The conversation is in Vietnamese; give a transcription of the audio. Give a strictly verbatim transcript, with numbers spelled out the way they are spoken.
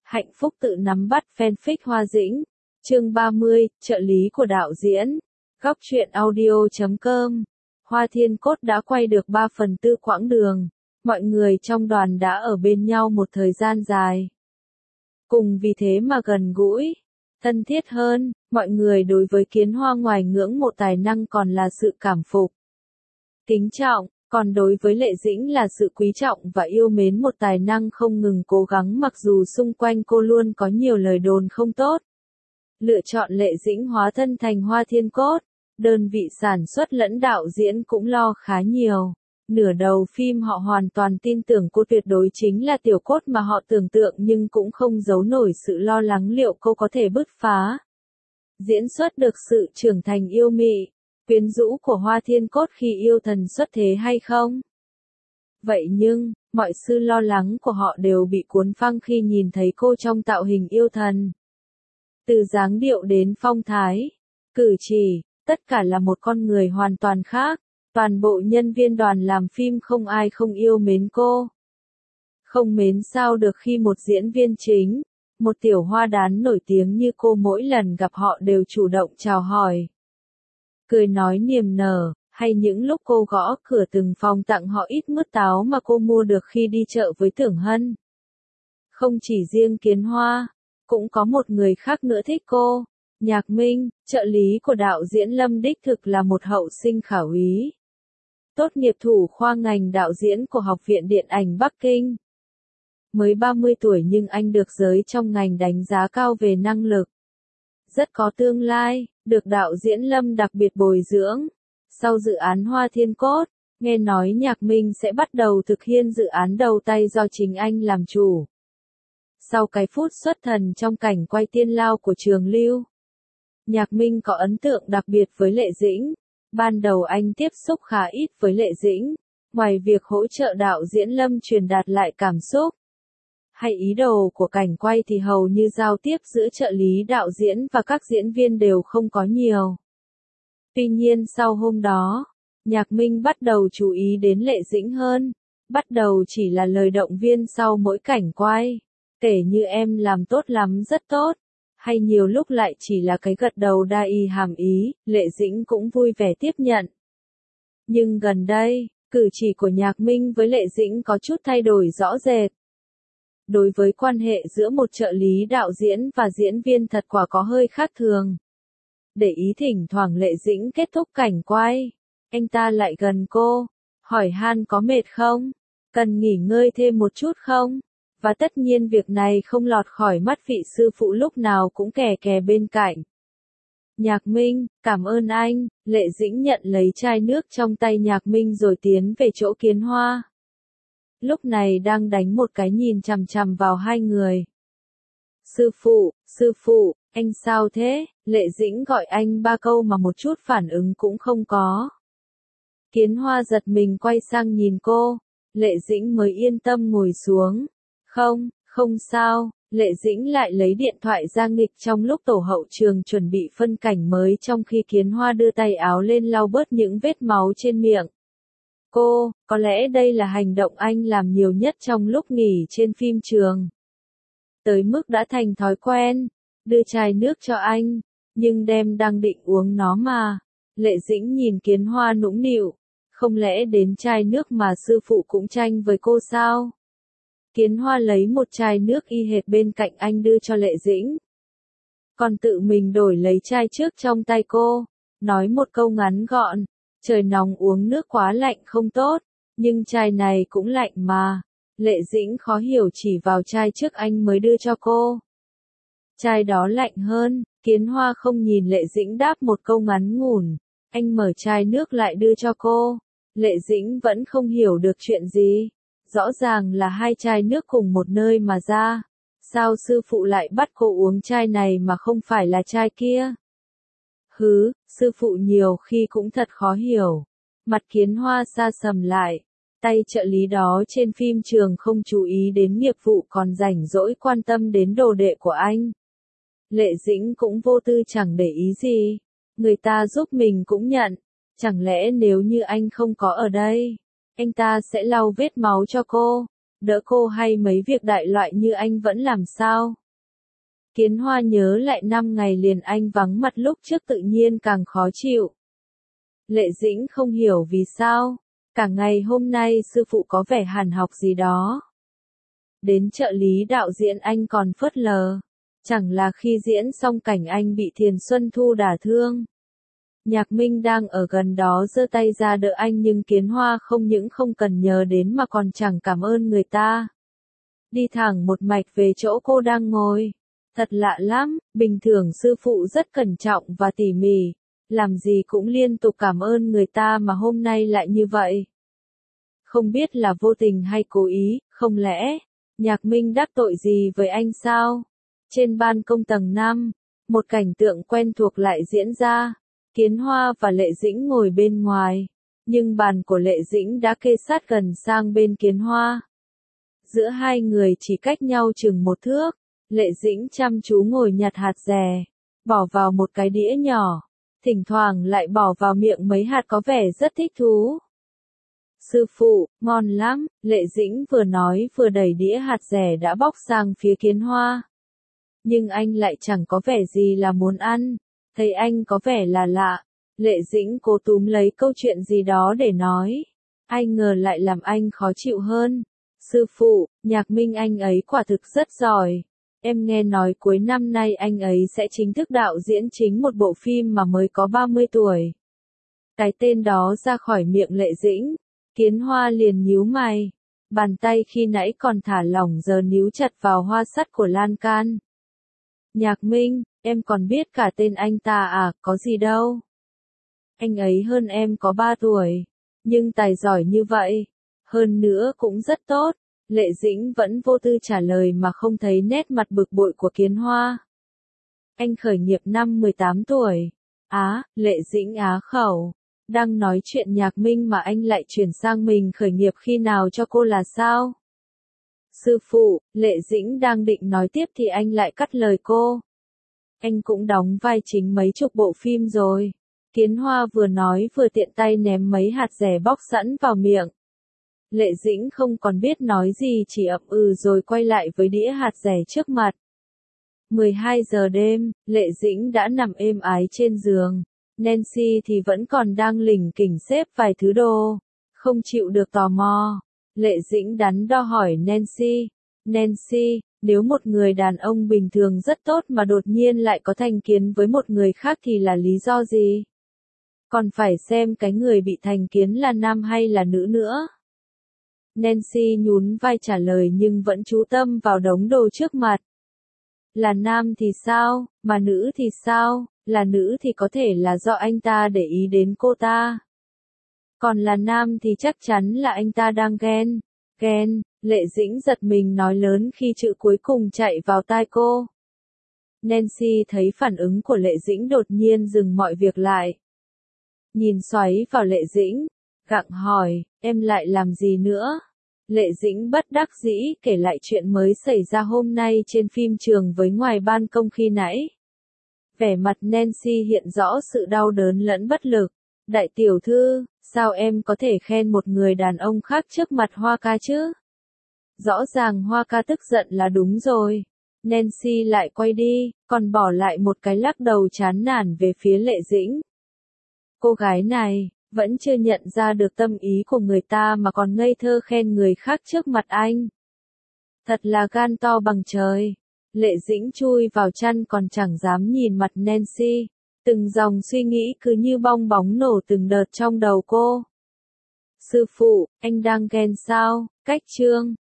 Hạnh phúc tự nắm bắt fanfic Hoa Dĩnh. Chương ba mươi, trợ lý của đạo diễn. Góc truyện audio chấm com. Hoa Thiên Cốt đã quay được ba phần tư quãng đường. Mọi người trong đoàn đã ở bên nhau một thời gian dài. Cùng vì thế mà gần gũi, thân thiết hơn, mọi người đối với Kiến Hoa ngoài ngưỡng mộ tài năng còn là sự cảm phục, kính trọng, còn đối với Lệ Dĩnh là sự quý trọng và yêu mến một tài năng không ngừng cố gắng mặc dù xung quanh cô luôn có nhiều lời đồn không tốt. Lựa chọn Lệ Dĩnh hóa thân thành Hoa Thiên Cốt, đơn vị sản xuất lẫn đạo diễn cũng lo khá nhiều. Nửa đầu phim họ hoàn toàn tin tưởng cô tuyệt đối chính là tiểu cốt mà họ tưởng tượng nhưng cũng không giấu nổi sự lo lắng liệu cô có thể bứt phá. Diễn xuất được sự trưởng thành yêu mị, quyến rũ của Hoa Thiên Cốt khi yêu thần xuất thế hay không? Vậy nhưng, mọi sự lo lắng của họ đều bị cuốn phăng khi nhìn thấy cô trong tạo hình yêu thần. Từ dáng điệu đến phong thái, cử chỉ, tất cả là một con người hoàn toàn khác. Toàn bộ nhân viên đoàn làm phim không ai không yêu mến cô. Không mến sao được khi một diễn viên chính, một tiểu hoa đán nổi tiếng như cô mỗi lần gặp họ đều chủ động chào hỏi, cười nói niềm nở, hay những lúc cô gõ cửa từng phòng tặng họ ít mứt táo mà cô mua được khi đi chợ với Tưởng Hân. Không chỉ riêng Kiến Hoa, cũng có một người khác nữa thích cô, Nhạc Minh, trợ lý của đạo diễn Lâm đích thực là một hậu sinh khả úy. Tốt nghiệp thủ khoa ngành đạo diễn của Học viện Điện ảnh Bắc Kinh. Mới ba mươi tuổi nhưng anh được giới trong ngành đánh giá cao về năng lực. Rất có tương lai, được đạo diễn Lâm đặc biệt bồi dưỡng. Sau dự án Hoa Thiên Cốt, nghe nói Nhạc Minh sẽ bắt đầu thực hiện dự án đầu tay do chính anh làm chủ. Sau cái phút xuất thần trong cảnh quay Tiên Lao của Trường Lưu, Nhạc Minh có ấn tượng đặc biệt với Lệ Dĩnh. Ban đầu anh tiếp xúc khá ít với Lệ Dĩnh, ngoài việc hỗ trợ đạo diễn Lâm truyền đạt lại cảm xúc hay ý đồ của cảnh quay thì hầu như giao tiếp giữa trợ lý đạo diễn và các diễn viên đều không có nhiều. Tuy nhiên sau hôm đó, Nhạc Minh bắt đầu chú ý đến Lệ Dĩnh hơn, bắt đầu chỉ là lời động viên sau mỗi cảnh quay, kể như em làm tốt lắm rất tốt. Hay nhiều lúc lại chỉ là cái gật đầu đa y hàm ý, Lệ Dĩnh cũng vui vẻ tiếp nhận. Nhưng gần đây, cử chỉ của Nhạc Minh với Lệ Dĩnh có chút thay đổi rõ rệt. Đối với quan hệ giữa một trợ lý đạo diễn và diễn viên thật quả có hơi khác thường. Để ý thỉnh thoảng Lệ Dĩnh kết thúc cảnh quay, anh ta lại gần cô, hỏi han có mệt không? Cần nghỉ ngơi thêm một chút không? Và tất nhiên việc này không lọt khỏi mắt vị sư phụ lúc nào cũng kè kè bên cạnh. Nhạc Minh, cảm ơn anh, Lệ Dĩnh nhận lấy chai nước trong tay Nhạc Minh rồi tiến về chỗ Kiến Hoa. Lúc này đang đánh một cái nhìn chằm chằm vào hai người. Sư phụ, sư phụ, anh sao thế? Lệ Dĩnh gọi anh ba câu mà một chút phản ứng cũng không có. Kiến Hoa giật mình quay sang nhìn cô, Lệ Dĩnh mới yên tâm ngồi xuống. Không, không sao, Lệ Dĩnh lại lấy điện thoại ra nghịch trong lúc tổ hậu trường chuẩn bị phân cảnh mới trong khi Kiến Hoa đưa tay áo lên lau bớt những vết máu trên miệng. Cô, có lẽ đây là hành động anh làm nhiều nhất trong lúc nghỉ trên phim trường. Tới mức đã thành thói quen, đưa chai nước cho anh, nhưng đem đang định uống nó mà. Lệ Dĩnh nhìn Kiến Hoa nũng nịu, không lẽ đến chai nước mà sư phụ cũng tranh với cô sao? Kiến Hoa lấy một chai nước y hệt bên cạnh anh đưa cho Lệ Dĩnh. Còn tự mình đổi lấy chai trước trong tay cô, nói một câu ngắn gọn, trời nóng uống nước quá lạnh không tốt, nhưng chai này cũng lạnh mà. Lệ Dĩnh khó hiểu chỉ vào chai trước anh mới đưa cho cô. Chai đó lạnh hơn, Kiến Hoa không nhìn Lệ Dĩnh đáp một câu ngắn ngủn, anh mở chai nước lại đưa cho cô. Lệ Dĩnh vẫn không hiểu được chuyện gì. Rõ ràng là hai chai nước cùng một nơi mà ra. Sao sư phụ lại bắt cô uống chai này mà không phải là chai kia? Hứ, sư phụ nhiều khi cũng thật khó hiểu. Mặt Kiến Hoa sa sầm lại. Tay trợ lý đó trên phim trường không chú ý đến nghiệp vụ còn rảnh rỗi quan tâm đến đồ đệ của anh. Lệ Dĩnh cũng vô tư chẳng để ý gì. Người ta giúp mình cũng nhận. Chẳng lẽ nếu như anh không có ở đây, anh ta sẽ lau vết máu cho cô. đỡ cô hay mấy việc đại loại như anh vẫn làm sao? Kiến Hoa nhớ lại năm ngày liền anh vắng mặt lúc trước tự nhiên càng khó chịu. Lệ Dĩnh không hiểu vì sao, cả ngày hôm nay sư phụ có vẻ hàn học gì đó. Đến trợ lý đạo diễn anh còn phớt lờ, chẳng là khi diễn xong cảnh anh bị Thiền Xuân Thu đả thương. Nhạc Minh đang ở gần đó giơ tay ra đỡ anh nhưng Kiến Hoa không những không cần nhờ đến mà còn chẳng cảm ơn người ta. Đi thẳng một mạch về chỗ cô đang ngồi. Thật lạ lắm, bình thường sư phụ rất cẩn trọng và tỉ mỉ, làm gì cũng liên tục cảm ơn người ta mà hôm nay lại như vậy. Không biết là vô tình hay cố ý, không lẽ Nhạc Minh đắc tội gì với anh sao? Trên ban công tầng năm, một cảnh tượng quen thuộc lại diễn ra. Kiến Hoa và Lệ Dĩnh ngồi bên ngoài, nhưng bàn của Lệ Dĩnh đã kê sát gần sang bên Kiến Hoa. Giữa hai người chỉ cách nhau chừng một thước, Lệ Dĩnh chăm chú ngồi nhặt hạt dẻ, bỏ vào một cái đĩa nhỏ, thỉnh thoảng lại bỏ vào miệng mấy hạt có vẻ rất thích thú. Sư phụ, ngon lắm, Lệ Dĩnh vừa nói vừa đẩy đĩa hạt dẻ đã bóc sang phía Kiến Hoa. Nhưng anh lại chẳng có vẻ gì là muốn ăn. Thấy anh có vẻ là lạ, Lệ Dĩnh cố túm lấy câu chuyện gì đó để nói. Ai ngờ lại làm anh khó chịu hơn. Sư phụ, Nhạc Minh anh ấy quả thực rất giỏi. Em nghe nói cuối năm nay anh ấy sẽ chính thức đạo diễn chính một bộ phim mà mới có ba mươi tuổi. Cái tên đó ra khỏi miệng Lệ Dĩnh, Kiến Hoa liền nhíu mày. Bàn tay khi nãy còn thả lỏng giờ níu chặt vào hoa sắt của lan can. Nhạc Minh, em còn biết cả tên anh ta à, có gì đâu. Anh ấy hơn em có ba tuổi, nhưng tài giỏi như vậy, hơn nữa cũng rất tốt. Lệ Dĩnh vẫn vô tư trả lời mà không thấy nét mặt bực bội của Kiến Hoa. Anh khởi nghiệp năm mười tám tuổi. Á, Lệ Dĩnh á khẩu. Đang nói chuyện Nhạc Minh mà anh lại chuyển sang mình khởi nghiệp khi nào cho cô là sao? Sư phụ, Lệ Dĩnh đang định nói tiếp thì anh lại cắt lời cô. Anh cũng đóng vai chính mấy chục bộ phim rồi. Kiến Hoa vừa nói vừa tiện tay ném mấy hạt dẻ bóc sẵn vào miệng. Lệ Dĩnh không còn biết nói gì chỉ ậm ừ rồi quay lại với đĩa hạt dẻ trước mặt. mười hai giờ đêm, Lệ Dĩnh đã nằm êm ái trên giường. Nancy thì vẫn còn đang lỉnh kỉnh xếp vài thứ đồ. Không chịu được tò mò. Lệ Dĩnh đắn đo hỏi Nancy. Nancy, nếu một người đàn ông bình thường rất tốt mà đột nhiên lại có thành kiến với một người khác thì là lý do gì? Còn phải xem cái người bị thành kiến là nam hay là nữ nữa. Nancy nhún vai trả lời nhưng vẫn chú tâm vào đống đồ trước mặt. Là nam thì sao, mà nữ thì sao, là nữ thì có thể là do anh ta để ý đến cô ta. Còn là nam thì chắc chắn là anh ta đang ghen. Ghen, Lệ Dĩnh giật mình nói lớn khi chữ cuối cùng chạy vào tai cô. Nancy thấy phản ứng của Lệ Dĩnh đột nhiên dừng mọi việc lại. Nhìn xoáy vào Lệ Dĩnh, gặng hỏi, em lại làm gì nữa? Lệ Dĩnh bất đắc dĩ kể lại chuyện mới xảy ra hôm nay trên phim trường với ngoài ban công khi nãy. Vẻ mặt Nancy hiện rõ sự đau đớn lẫn bất lực. Đại tiểu thư, sao em có thể khen một người đàn ông khác trước mặt Hoa ca chứ? Rõ ràng Hoa ca tức giận là đúng rồi. Nancy lại quay đi, còn bỏ lại một cái lắc đầu chán nản về phía Lệ Dĩnh. Cô gái này, vẫn chưa nhận ra được tâm ý của người ta mà còn ngây thơ khen người khác trước mặt anh. Thật là gan to bằng trời. Lệ Dĩnh chui vào chăn còn chẳng dám nhìn mặt Nancy. Từng dòng suy nghĩ cứ như bong bóng nổ từng đợt trong đầu cô. Sư phụ, anh đang ghen sao? Cách chương